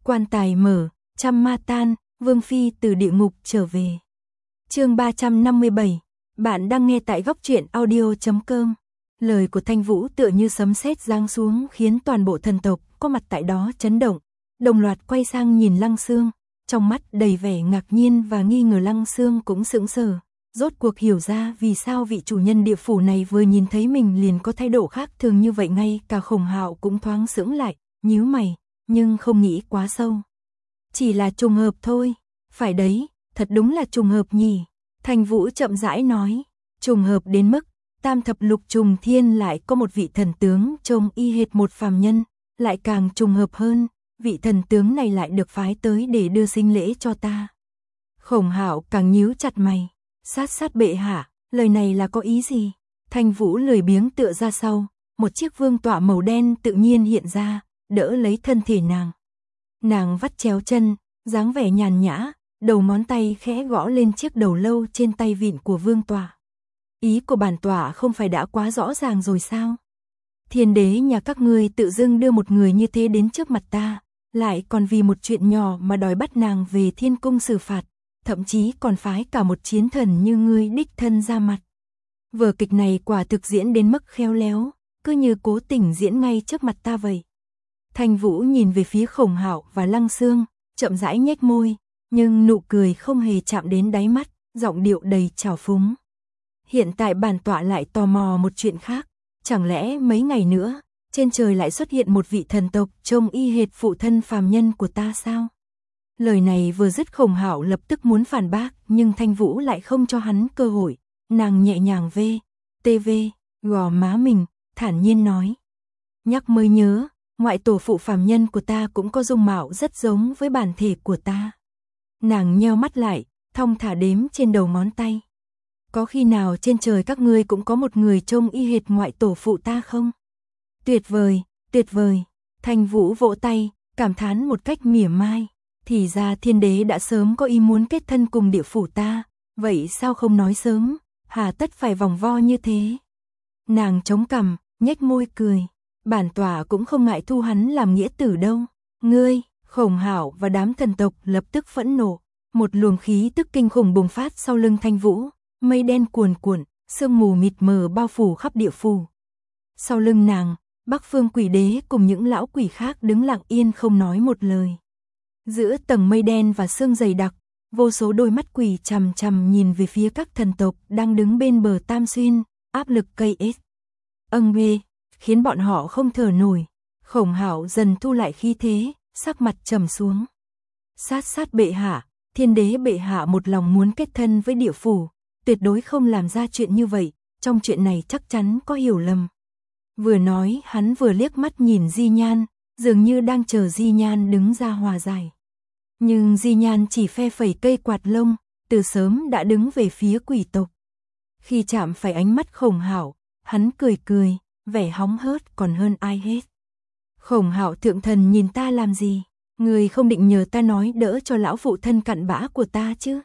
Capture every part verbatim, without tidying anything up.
Quan tài mở, trăm ma tan, Vương Phi từ địa ngục trở về. Chương ba trăm năm mươi bảy, bạn đang nghe tại góc truyện audio chấm com. Lời của Thanh Vũ tựa như sấm sét giáng xuống khiến toàn bộ thần tộc có mặt tại đó chấn động, đồng loạt quay sang nhìn Lăng Xương, trong mắt đầy vẻ ngạc nhiên và nghi ngờ. Lăng Xương cũng sững sờ, rốt cuộc hiểu ra vì sao vị chủ nhân địa phủ này vừa nhìn thấy mình liền có thái độ khác thường như vậy. Ngay cả Khổng Hạo cũng thoáng sững lại, nhíu mày, nhưng không nghĩ quá sâu. Chỉ là trùng hợp thôi. Phải đấy, thật đúng là trùng hợp nhỉ. Thanh Vũ chậm rãi nói, trùng hợp đến mức Tam thập lục trùng thiên lại có một vị thần tướng trông y hệt một phàm nhân, lại càng trùng hợp hơn, vị thần tướng này lại được phái tới để đưa sinh lễ cho ta. Khổng Hạo càng nhíu chặt mày, sát sát bệ hạ, lời này là có ý gì? Thanh Vũ lười biếng tựa ra sau, một chiếc vương tọa màu đen tự nhiên hiện ra, đỡ lấy thân thể nàng. Nàng vắt chéo chân, dáng vẻ nhàn nhã, đầu ngón tay khẽ gõ lên chiếc đầu lâu trên tay vịn của vương tọa. Ý của bản tọa không phải đã quá rõ ràng rồi sao? Thiên đế nhà các ngươi tự dưng đưa một người như thế đến trước mặt ta, lại còn vì một chuyện nhỏ mà đòi bắt nàng về thiên cung xử phạt, thậm chí còn phái cả một chiến thần như ngươi đích thân ra mặt. Vở kịch này quả thực diễn đến mức khéo léo, cứ như cố tình diễn ngay trước mặt ta vậy. Thanh Vũ nhìn về phía Khổng Hạo và Lăng Xương, chậm rãi nhếch môi, nhưng nụ cười không hề chạm đến đáy mắt, giọng điệu đầy trào phúng. Hiện tại bản tọa lại tò mò một chuyện khác, chẳng lẽ mấy ngày nữa, trên trời lại xuất hiện một vị thần tộc trông y hệt phụ thân phàm nhân của ta sao? Lời này vừa dứt, Khổng Hạo lập tức muốn phản bác, nhưng Thanh Vũ lại không cho hắn cơ hội, nàng nhẹ nhàng vê, tê vê, gò má mình, thản nhiên nói. Nhắc mới nhớ, ngoại tổ phụ phàm nhân của ta cũng có dung mạo rất giống với bản thể của ta. Nàng nheo mắt lại, thong thả đếm trên đầu ngón tay. Có khi nào trên trời các ngươi cũng có một người trông y hệt ngoại tổ phụ ta không? Tuyệt vời, tuyệt vời. Thanh Vũ vỗ tay, cảm thán một cách mỉa mai. Thì ra thiên đế đã sớm có ý muốn kết thân cùng địa phủ ta, vậy sao không nói sớm, hà tất phải vòng vo như thế? Nàng chống cằm, nhếch môi cười. Bản tọa cũng không ngại thu hắn làm nghĩa tử đâu. Ngươi, Khổng Hạo và đám thần tộc lập tức phẫn nộ. Một luồng khí tức kinh khủng bùng phát sau lưng Thanh Vũ, mây đen cuồn cuộn, sương mù mịt mờ bao phủ khắp địa phủ. Sau lưng nàng, Bắc Phương Quỷ Đế cùng những lão quỷ khác đứng lặng yên không nói một lời. Giữa tầng mây đen và sương dày đặc, vô số đôi mắt quỷ chằm chằm nhìn về phía các thần tộc đang đứng bên bờ Tam Xuyên, áp lực cây ết. Âng bê, khiến bọn họ không thở nổi. Khổng Hạo dần thu lại khí thế, sắc mặt trầm xuống. Sát sát bệ hạ, thiên đế bệ hạ một lòng muốn kết thân với địa phủ, tuyệt đối không làm ra chuyện như vậy, trong chuyện này chắc chắn có hiểu lầm. Vừa nói hắn vừa liếc mắt nhìn Di Nhan, dường như đang chờ Di Nhan đứng ra hòa giải. Nhưng Di Nhan chỉ phe phẩy cây quạt lông, từ sớm đã đứng về phía quỷ tộc. Khi chạm phải ánh mắt Khổng Hạo, hắn cười cười, vẻ hóng hớt còn hơn ai hết. Khổng Hạo thượng thần nhìn ta làm gì? Người không định nhờ ta nói đỡ cho lão phụ thân cặn bã của ta chứ?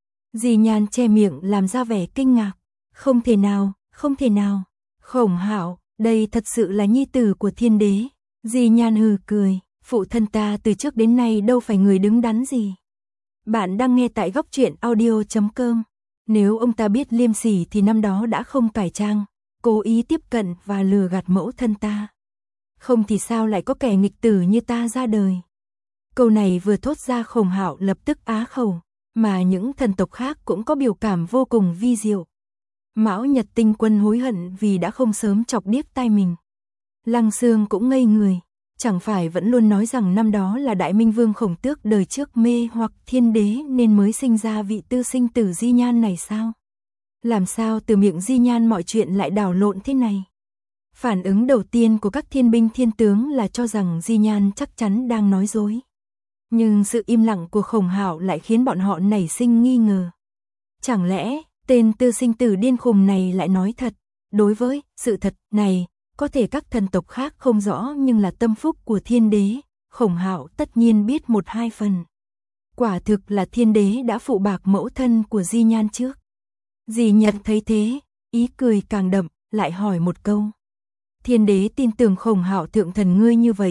Di Nhan che miệng làm ra vẻ kinh ngạc. Không thể nào, không thể nào. Khổng Hạo, đây thật sự là nhi tử của thiên đế. Di Nhan hừ cười, phụ thân ta từ trước đến nay đâu phải người đứng đắn gì. Bạn đang nghe tại góc truyện audio chấm com. Nếu ông ta biết liêm sỉ thì năm đó đã không cải trang, cố ý tiếp cận và lừa gạt mẫu thân ta. Không thì sao lại có kẻ nghịch tử như ta ra đời. Câu này vừa thốt ra, Khổng Hạo lập tức á khẩu, mà những thần tộc khác cũng có biểu cảm vô cùng vi diệu. Mão Nhật Tinh Quân hối hận vì đã không sớm chọc điếc tai mình. Lăng Xương cũng ngây người, chẳng phải vẫn luôn nói rằng năm đó là Đại Minh Vương Khổng Tước đời trước mê hoặc thiên đế nên mới sinh ra vị tư sinh tử Di Nhan này sao? Làm sao từ miệng Di Nhan mọi chuyện lại đảo lộn thế này? Phản ứng đầu tiên của các thiên binh thiên tướng là cho rằng Di Nhan chắc chắn đang nói dối. Nhưng sự im lặng của Khổng Hạo lại khiến bọn họ nảy sinh nghi ngờ. Chẳng lẽ tên tư sinh tử điên khùng này lại nói thật? Đối với sự thật này, có thể các thần tộc khác không rõ nhưng là tâm phúc của thiên đế, Khổng Hạo tất nhiên biết một hai phần. Quả thực là thiên đế đã phụ bạc mẫu thân của Di Nhan trước. Di Nhật thấy thế, ý cười càng đậm, lại hỏi một câu. Thiên đế tin tưởng Khổng Hạo thượng thần ngươi như vậy,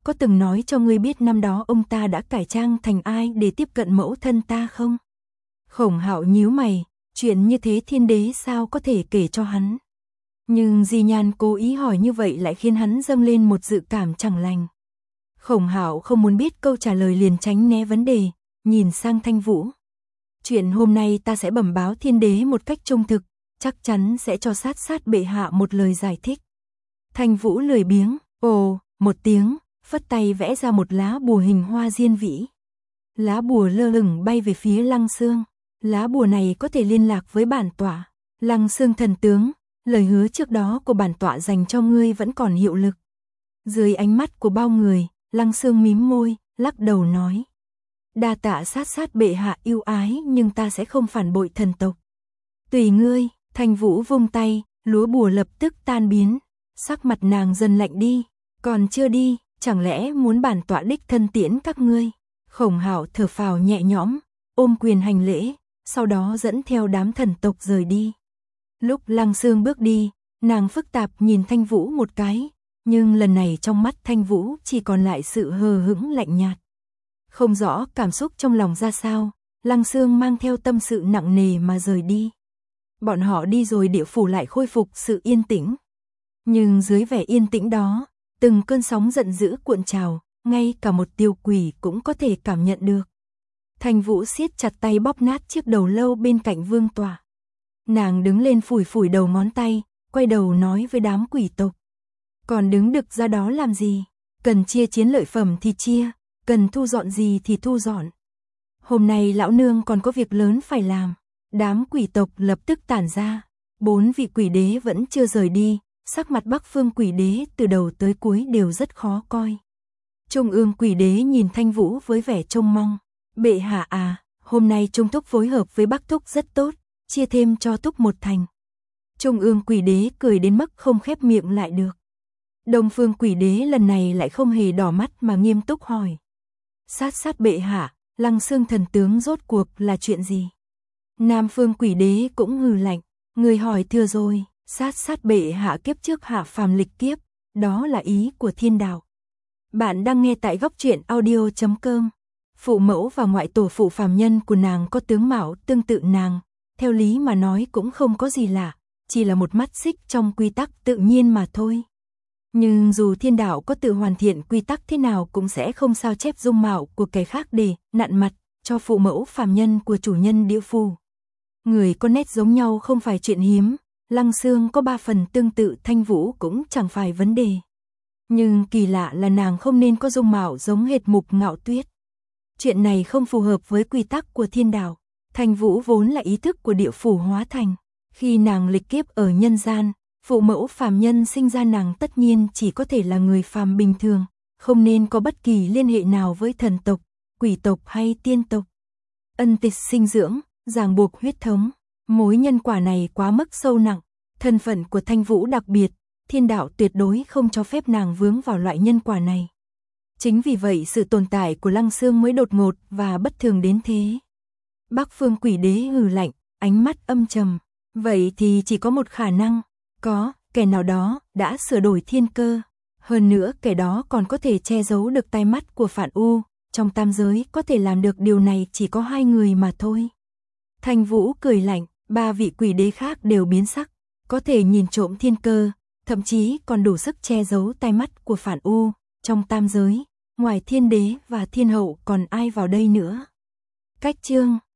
có từng nói cho ngươi biết năm đó ông ta đã cải trang thành ai để tiếp cận mẫu thân ta không? Khổng Hạo nhíu mày, chuyện như thế thiên đế sao có thể kể cho hắn? Nhưng Di Nhan cố ý hỏi như vậy lại khiến hắn dâng lên một dự cảm chẳng lành. Khổng Hạo không muốn biết câu trả lời liền tránh né vấn đề, nhìn sang Thanh Vũ. Chuyện hôm nay ta sẽ bẩm báo thiên đế một cách trung thực, chắc chắn sẽ cho sát sát bệ hạ một lời giải thích. Thanh Vũ lười biếng, ồ, một tiếng, phất tay vẽ ra một lá bùa hình hoa diên vĩ. Lá bùa lơ lửng bay về phía Lăng Xương. Lá bùa này có thể liên lạc với bản tọa. Lăng Xương thần tướng, lời hứa trước đó của bản tọa dành cho ngươi vẫn còn hiệu lực. Dưới ánh mắt của bao người, Lăng Xương mím môi, lắc đầu nói. Đa tạ sát sát bệ hạ yêu ái nhưng ta sẽ không phản bội thần tộc. Tùy ngươi, Thanh Vũ vung tay, lúa bùa lập tức tan biến. Sắc mặt nàng dần lạnh đi, còn chưa đi, chẳng lẽ muốn bản tọa đích thân tiễn các ngươi? Khổng Hạo thở phào nhẹ nhõm, ôm quyền hành lễ, sau đó dẫn theo đám thần tộc rời đi. Lúc Lăng Xương bước đi, nàng phức tạp nhìn Thanh Vũ một cái, nhưng lần này trong mắt Thanh Vũ chỉ còn lại sự hờ hững lạnh nhạt. Không rõ cảm xúc trong lòng ra sao, Lăng Xương mang theo tâm sự nặng nề mà rời đi. Bọn họ đi rồi địa phủ lại khôi phục sự yên tĩnh. Nhưng dưới vẻ yên tĩnh đó, từng cơn sóng giận dữ cuộn trào, ngay cả một tiêu quỷ cũng có thể cảm nhận được. Thanh Vũ siết chặt tay bóp nát chiếc đầu lâu bên cạnh vương tọa. Nàng đứng lên phủi phủi đầu ngón tay, quay đầu nói với đám quỷ tộc. Còn đứng đực ra đó làm gì? Cần chia chiến lợi phẩm thì chia, cần thu dọn gì thì thu dọn. Hôm nay lão nương còn có việc lớn phải làm. Đám quỷ tộc lập tức tản ra. Bốn vị quỷ đế vẫn chưa rời đi, sắc mặt Bắc Phương quỷ đế từ đầu tới cuối đều rất khó coi. Trung ương quỷ đế nhìn Thanh Vũ với vẻ trông mong. Bệ hạ à, hôm nay Trung Thúc phối hợp với Bắc Thúc rất tốt, chia thêm cho Thúc một thành. Trung ương quỷ đế cười đến mức không khép miệng lại được. Đông Phương quỷ đế lần này lại không hề đỏ mắt mà nghiêm túc hỏi. Sát sát bệ hạ, Lăng Xương thần tướng rốt cuộc là chuyện gì? Nam Phương quỷ đế cũng hừ lạnh, người hỏi thừa rồi, sát sát bệ hạ kiếp trước hạ phàm lịch kiếp, đó là ý của thiên đạo. Bạn đang nghe tại góc truyện audio chấm com. Phụ mẫu và ngoại tổ phụ phàm nhân của nàng có tướng mạo tương tự nàng, theo lý mà nói cũng không có gì lạ, chỉ là một mắt xích trong quy tắc tự nhiên mà thôi. Nhưng dù thiên đạo có tự hoàn thiện quy tắc thế nào cũng sẽ không sao chép dung mạo của kẻ khác để nặn mặt cho phụ mẫu phàm nhân của chủ nhân địa phủ. Người có nét giống nhau không phải chuyện hiếm, Lăng Xương có ba phần tương tự Thanh Vũ cũng chẳng phải vấn đề. Nhưng kỳ lạ là nàng không nên có dung mạo giống hệt Mục Ngạo Tuyết. Chuyện này không phù hợp với quy tắc của thiên đạo. Thanh Vũ vốn là ý thức của địa phủ hóa thành. Khi nàng lịch kiếp ở nhân gian, phụ mẫu phàm nhân sinh ra nàng tất nhiên chỉ có thể là người phàm bình thường, không nên có bất kỳ liên hệ nào với thần tộc, quỷ tộc hay tiên tộc. Ân tịch sinh dưỡng, ràng buộc huyết thống, mối nhân quả này quá mức sâu nặng, thân phận của Thanh Vũ đặc biệt, thiên đạo tuyệt đối không cho phép nàng vướng vào loại nhân quả này. Chính vì vậy sự tồn tại của Lăng Xương mới đột ngột và bất thường đến thế. Bắc Phương quỷ đế hừ lạnh, ánh mắt âm trầm. Vậy thì chỉ có một khả năng, có kẻ nào đó đã sửa đổi thiên cơ. Hơn nữa kẻ đó còn có thể che giấu được tai mắt của Phản U. Trong tam giới có thể làm được điều này chỉ có hai người mà thôi. Thanh Vũ cười lạnh, ba vị quỷ đế khác đều biến sắc. Có thể nhìn trộm thiên cơ, thậm chí còn đủ sức che giấu tai mắt của Phản U. Trong tam giới, ngoài thiên đế và thiên hậu còn ai vào đây nữa? Cách chương